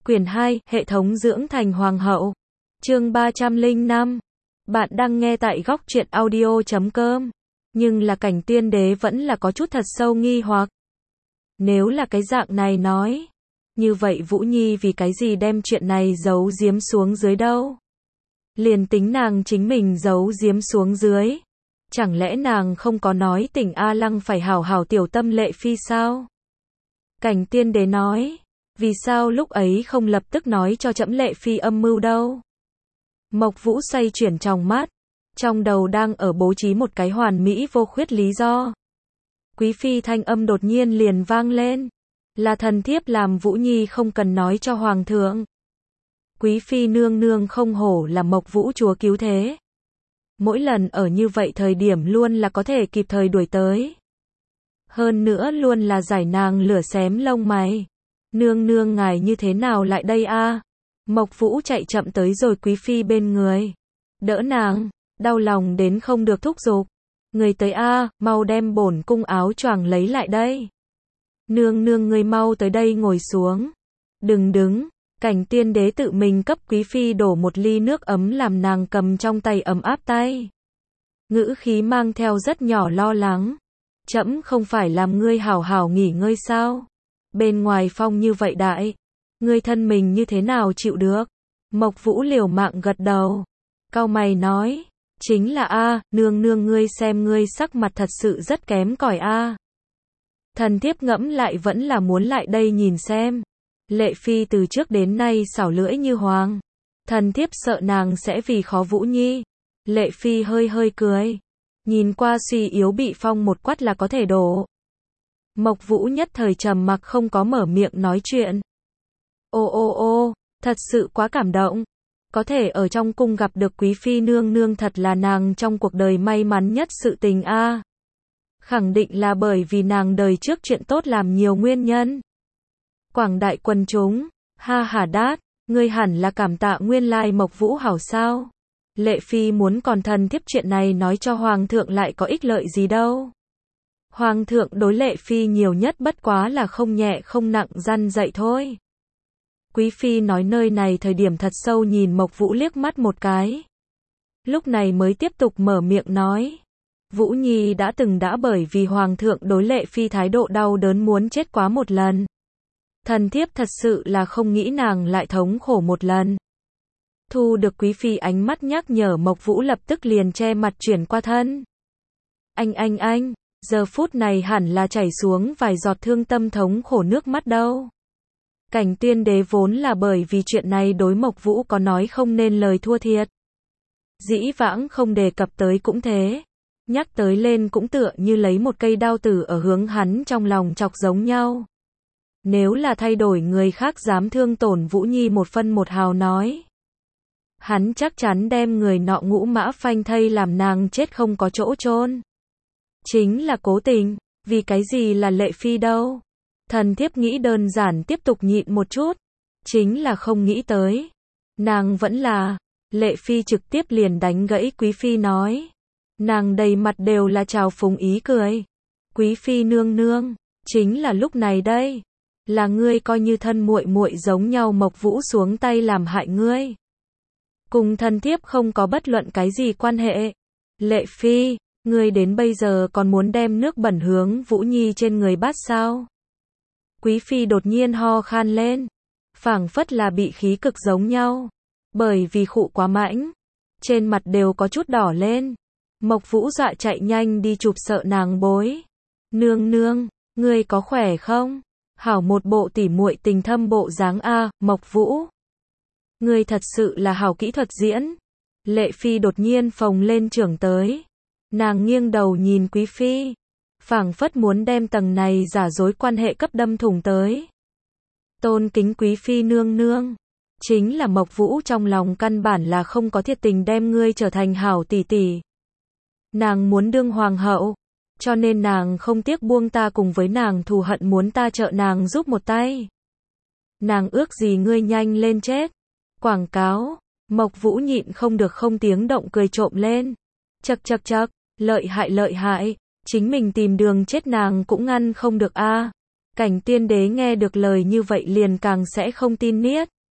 Quyển 2, Hệ thống dưỡng thành hoàng hậu. Chương 305. Bạn đang nghe tại góc truyện audio.com. Nhưng là Cảnh Tiên Đế vẫn là có chút thật sâu nghi hoặc. Nếu là cái dạng này nói, như vậy Vũ Nhi vì cái gì đem chuyện này giấu giếm xuống dưới đâu? Liền tính nàng chính mình giấu giếm xuống dưới, chẳng lẽ nàng không có nói Tỉnh A Lăng phải hảo hảo tiểu tâm Lệ Phi sao? Cảnh Tiên Đế nói, vì sao lúc ấy không lập tức nói cho trẫm Lệ Phi âm mưu đâu? Mộc Vũ xoay chuyển tròng mắt, trong đầu đang ở bố trí một cái hoàn mỹ vô khuyết lý do. Quý phi thanh âm đột nhiên liền vang lên, là thần thiếp làm Vũ Nhi không cần nói cho hoàng thượng. Quý phi nương nương không hổ là Mộc Vũ chúa cứu thế. Mỗi lần ở như vậy thời điểm luôn là có thể kịp thời đuổi tới. Hơn nữa luôn là giải nàng lửa xém lông mày. Nương nương ngài như thế nào lại đây a? Mộc Vũ chạy chậm tới rồi quý phi bên người. Đỡ nàng, đau lòng đến không được thúc giục. Người tới a, mau đem bổn cung áo choàng lấy lại đây. Nương nương ngươi mau tới đây ngồi xuống. Đừng đứng. Cảnh Tiên Đế tự mình cấp quý phi đổ một ly nước ấm làm nàng cầm trong tay ấm áp tay. Ngữ khí mang theo rất nhỏ lo lắng. Trẫm không phải làm ngươi hảo hảo nghỉ ngơi sao? Bên ngoài phong như vậy đại, ngươi thân mình như thế nào chịu được? Mộc Vũ liều mạng gật đầu, cau mày nói, chính là a, nương nương ngươi xem ngươi sắc mặt thật sự rất kém cỏi a. Thần thiếp ngẫm lại vẫn là muốn lại đây nhìn xem. Lệ Phi từ trước đến nay xảo lưỡi như hoàng, thần thiếp sợ nàng sẽ vì khó Vũ Nhi. Lệ Phi hơi hơi cười, nhìn qua suy yếu bị phong một quát là có thể đổ. Mộc Vũ nhất thời trầm mặc không có mở miệng nói chuyện. Ô, thật sự quá cảm động. Có thể ở trong cung gặp được quý phi nương nương thật là nàng trong cuộc đời may mắn nhất sự tình a. Khẳng định là bởi vì nàng đời trước chuyện tốt làm nhiều nguyên nhân. Quảng đại quần chúng, ha hả đát, ngươi hẳn là cảm tạ nguyên lai Mộc Vũ hảo sao? Lệ Phi muốn còn thần thiếp chuyện này nói cho hoàng thượng lại có ích lợi gì đâu. Hoàng thượng đối Lệ Phi nhiều nhất bất quá là không nhẹ không nặng răn dạy thôi. Quý phi nói nơi này thời điểm thật sâu nhìn Mộc Vũ liếc mắt một cái. Lúc này mới tiếp tục mở miệng nói. Vũ Nhi đã bởi vì hoàng thượng đối Lệ Phi thái độ đau đớn muốn chết quá một lần. Thần thiếp thật sự là không nghĩ nàng lại thống khổ một lần. Thu được quý phi ánh mắt nhắc nhở Mộc Vũ lập tức liền che mặt chuyển qua thân. Anh, giờ phút này hẳn là chảy xuống vài giọt thương tâm thống khổ nước mắt đâu. Cảnh Tiên Đế vốn là bởi vì chuyện này đối Mộc Vũ có nói không nên lời thua thiệt. Dĩ vãng không đề cập tới cũng thế. Nhắc tới lên cũng tựa như lấy một cây đao tử ở hướng hắn trong lòng chọc giống nhau. Nếu là thay đổi người khác dám thương tổn Vũ Nhi một phân một hào nói. Hắn chắc chắn đem người nọ ngũ mã phanh thây làm nàng chết không có chỗ chôn. Chính là cố tình, vì cái gì là Lệ Phi đâu. Thần thiếp nghĩ đơn giản tiếp tục nhịn một chút. Chính là không nghĩ tới. Nàng vẫn là, Lệ Phi trực tiếp liền đánh gãy quý phi nói. Nàng đầy mặt đều là trào phúng ý cười. Quý phi nương nương, chính là lúc này đây. Là ngươi coi như thân muội muội giống nhau Mộc Vũ xuống tay làm hại ngươi. Cùng thần thiếp không có bất luận cái gì quan hệ. Lệ Phi, ngươi đến bây giờ còn muốn đem nước bẩn hướng Vũ Nhi trên người bát sao? Quý phi đột nhiên ho khan lên, phảng phất là bị khí cực giống nhau, bởi vì khụ quá mãnh, trên mặt đều có chút đỏ lên. Mộc Vũ dọa chạy nhanh đi chụp sợ nàng bối. Nương, ngươi có khỏe không? Hảo một bộ tỉ muội tình thâm bộ dáng a, Mộc Vũ. Ngươi thật sự là hảo kỹ thuật diễn. Lệ Phi đột nhiên phồng lên trưởng tới. Nàng nghiêng đầu nhìn quý phi, phảng phất muốn đem tầng này giả dối quan hệ cấp đâm thủng tới. Tôn kính quý phi nương nương, chính là Mộc Vũ trong lòng căn bản là không có thiệt tình đem ngươi trở thành hảo tỷ tỷ. Nàng muốn đương hoàng hậu, cho nên nàng không tiếc buông ta cùng với nàng thù hận muốn ta trợ nàng giúp một tay. Nàng ước gì ngươi nhanh lên chết. Quảng cáo, Mộc Vũ nhịn không được không tiếng động cười trộm lên. Chậc, lợi hại, chính mình tìm đường chết nàng cũng ngăn không được a. Cảnh Tiên Đế nghe được lời như vậy liền càng sẽ không tin niết.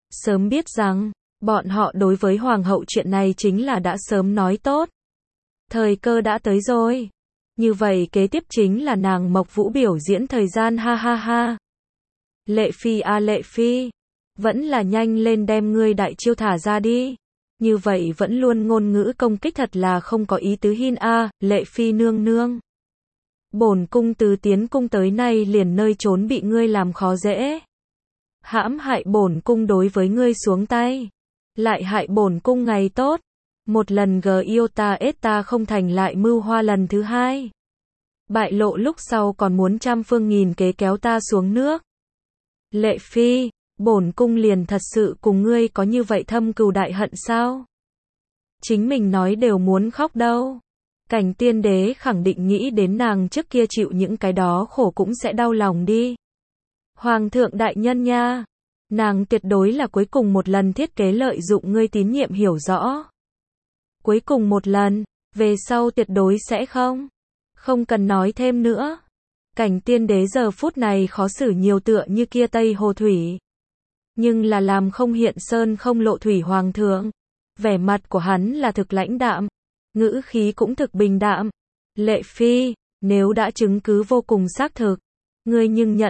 Sớm biết rằng, bọn họ đối với hoàng hậu chuyện này chính là đã sớm nói tốt. Thời cơ đã tới rồi. Như vậy kế tiếp chính là nàng Mộc Vũ biểu diễn thời gian ha ha ha. Lệ Phi a Lệ Phi, vẫn là nhanh lên đem ngươi đại chiêu thả ra đi. Như vậy vẫn luôn ngôn ngữ công kích thật là không có ý tứ hin a, Lệ Phi nương nương. Bổn cung từ tiến cung tới nay liền nơi trốn bị ngươi làm khó dễ. Hãm hại bổn cung đối với ngươi xuống tay. Lại hại bổn cung ngày tốt. Một lần Giota ta không thành lại mưu hoa lần thứ hai. Bại lộ lúc sau còn muốn trăm phương nghìn kế kéo ta xuống nước. Lệ Phi, bổn cung liền thật sự cùng ngươi có như vậy thâm cừu đại hận sao? Chính mình nói đều muốn khóc đâu. Cảnh tiên đế khẳng định nghĩ đến nàng trước kia chịu những cái đó khổ cũng sẽ đau lòng đi. Hoàng thượng đại nhân nha, nàng tuyệt đối là cuối cùng một lần thiết kế lợi dụng ngươi tín nhiệm hiểu rõ. Cuối cùng một lần, về sau tuyệt đối sẽ không. Không cần nói thêm nữa. Cảnh tiên đế giờ phút này khó xử nhiều tựa như kia Tây Hồ Thủy. Nhưng là làm không hiện sơn không lộ thủy hoàng thượng. Vẻ mặt của hắn là thực lãnh đạm. Ngữ khí cũng thực bình đạm. Lệ Phi, nếu đã chứng cứ vô cùng xác thực. Ngươi nhưng nhận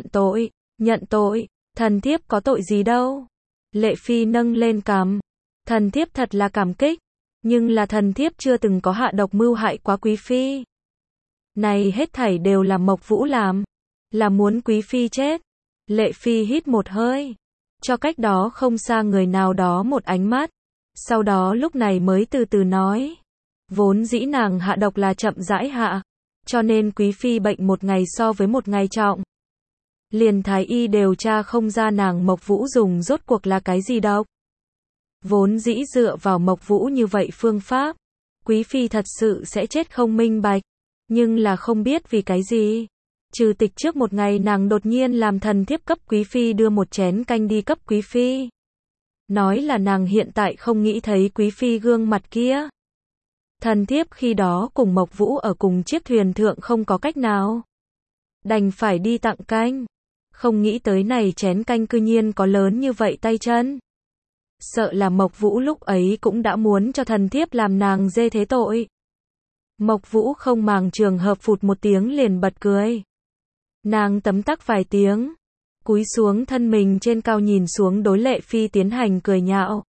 tội, thần thiếp có tội gì đâu. Lệ Phi nâng lên cằm. Thần thiếp thật là cảm kích. Nhưng là thần thiếp chưa từng có hạ độc mưu hại quá quý phi. Này hết thảy đều là Mộc Vũ làm. Là muốn quý phi chết. Lệ Phi hít một hơi. Cho cách đó không xa người nào đó một ánh mắt. Sau đó lúc này mới từ từ nói. Vốn dĩ nàng hạ độc là chậm rãi hạ. Cho nên quý phi bệnh một ngày so với một ngày trọng. Liền thái y đều tra không ra nàng Mộc Vũ dùng rốt cuộc là cái gì độc. Vốn dĩ dựa vào Mộc Vũ như vậy phương pháp. Quý phi thật sự sẽ chết không minh bạch. Nhưng là không biết vì cái gì. Trừ tịch trước một ngày nàng đột nhiên làm thần thiếp cấp quý phi đưa một chén canh đi cấp quý phi. Nói là nàng hiện tại không nghĩ thấy quý phi gương mặt kia. Thần thiếp khi đó cùng Mộc Vũ ở cùng chiếc thuyền thượng không có cách nào. Đành phải đi tặng canh. Không nghĩ tới này chén canh cư nhiên có lớn như vậy tay chân. Sợ là Mộc Vũ lúc ấy cũng đã muốn cho thần thiếp làm nàng dê thế tội. Mộc Vũ không màng trường hợp phụt một tiếng liền bật cười. Nàng tấm tắc vài tiếng. Cúi xuống thân mình trên cao nhìn xuống đối Lệ Phi tiến hành cười nhạo.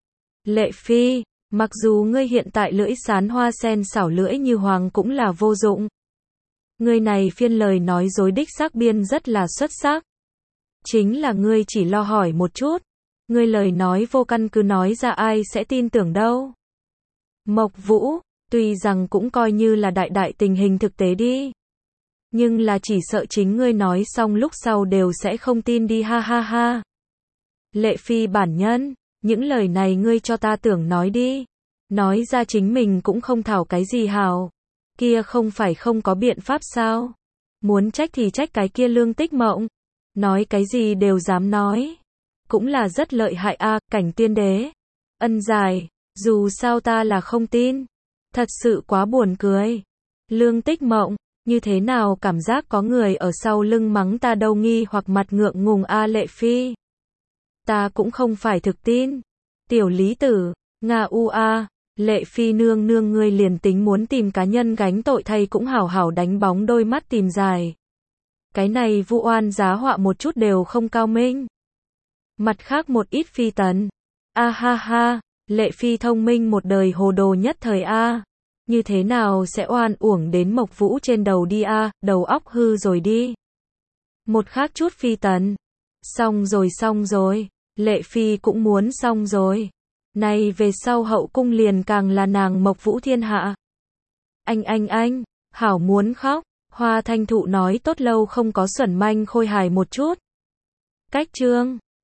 Lệ Phi, mặc dù ngươi hiện tại lưỡi sán hoa sen xảo lưỡi như hoàng cũng là vô dụng. Ngươi này phiên lời nói dối đích xác biên rất là xuất sắc. Chính là ngươi chỉ lo hỏi một chút. Ngươi lời nói vô căn cứ nói ra ai sẽ tin tưởng đâu. Mộc Vũ, tuy rằng cũng coi như là đại tình hình thực tế đi. Nhưng là chỉ sợ chính ngươi nói xong lúc sau đều sẽ không tin đi ha ha ha. Lệ Phi bản nhân, những lời này ngươi cho ta tưởng nói đi. Nói ra chính mình cũng không thảo cái gì hào. Kia không phải không có biện pháp sao. Muốn trách thì trách cái kia Lương Tích Mộng. Nói cái gì đều dám nói. Cũng là rất lợi hại a, cảnh tiên đế. Ân dài, dù sao ta là không tin. Thật sự quá buồn cười. Lương Tích Mộng, như thế nào cảm giác có người ở sau lưng mắng ta đâu nghi hoặc mặt ngượng ngùng a Lệ Phi. Ta cũng không phải thực tin. Tiểu Lý Tử, Nga u a, Lệ Phi nương nương ngươi liền tính muốn tìm cá nhân gánh tội thay cũng hảo hảo đánh bóng đôi mắt tìm dài. Cái này vu oan giá họa một chút đều không cao minh. Mặt khác một ít phi tần. A ha ha, Lệ Phi thông minh một đời hồ đồ nhất thời a. Như thế nào sẽ oan uổng đến Mộc Vũ trên đầu đi a, đầu óc hư rồi đi. Một khác chút phi tần. Xong rồi, Lệ Phi cũng muốn xong rồi. Này về sau hậu cung liền càng là nàng Mộc Vũ thiên hạ. Anh, hảo muốn khóc. Hoa Thanh Thụ nói tốt lâu không có xuẩn manh khôi hài một chút. Cách chương